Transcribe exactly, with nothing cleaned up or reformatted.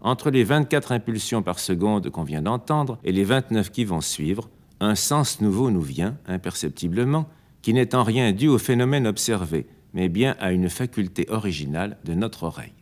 Entre les vingt-quatre impulsions par seconde qu'on vient d'entendre et les vingt-neuf qui vont suivre, un sens nouveau nous vient, imperceptiblement, qui n'est en rien dû au phénomène observé, mais bien à une faculté originale de notre oreille.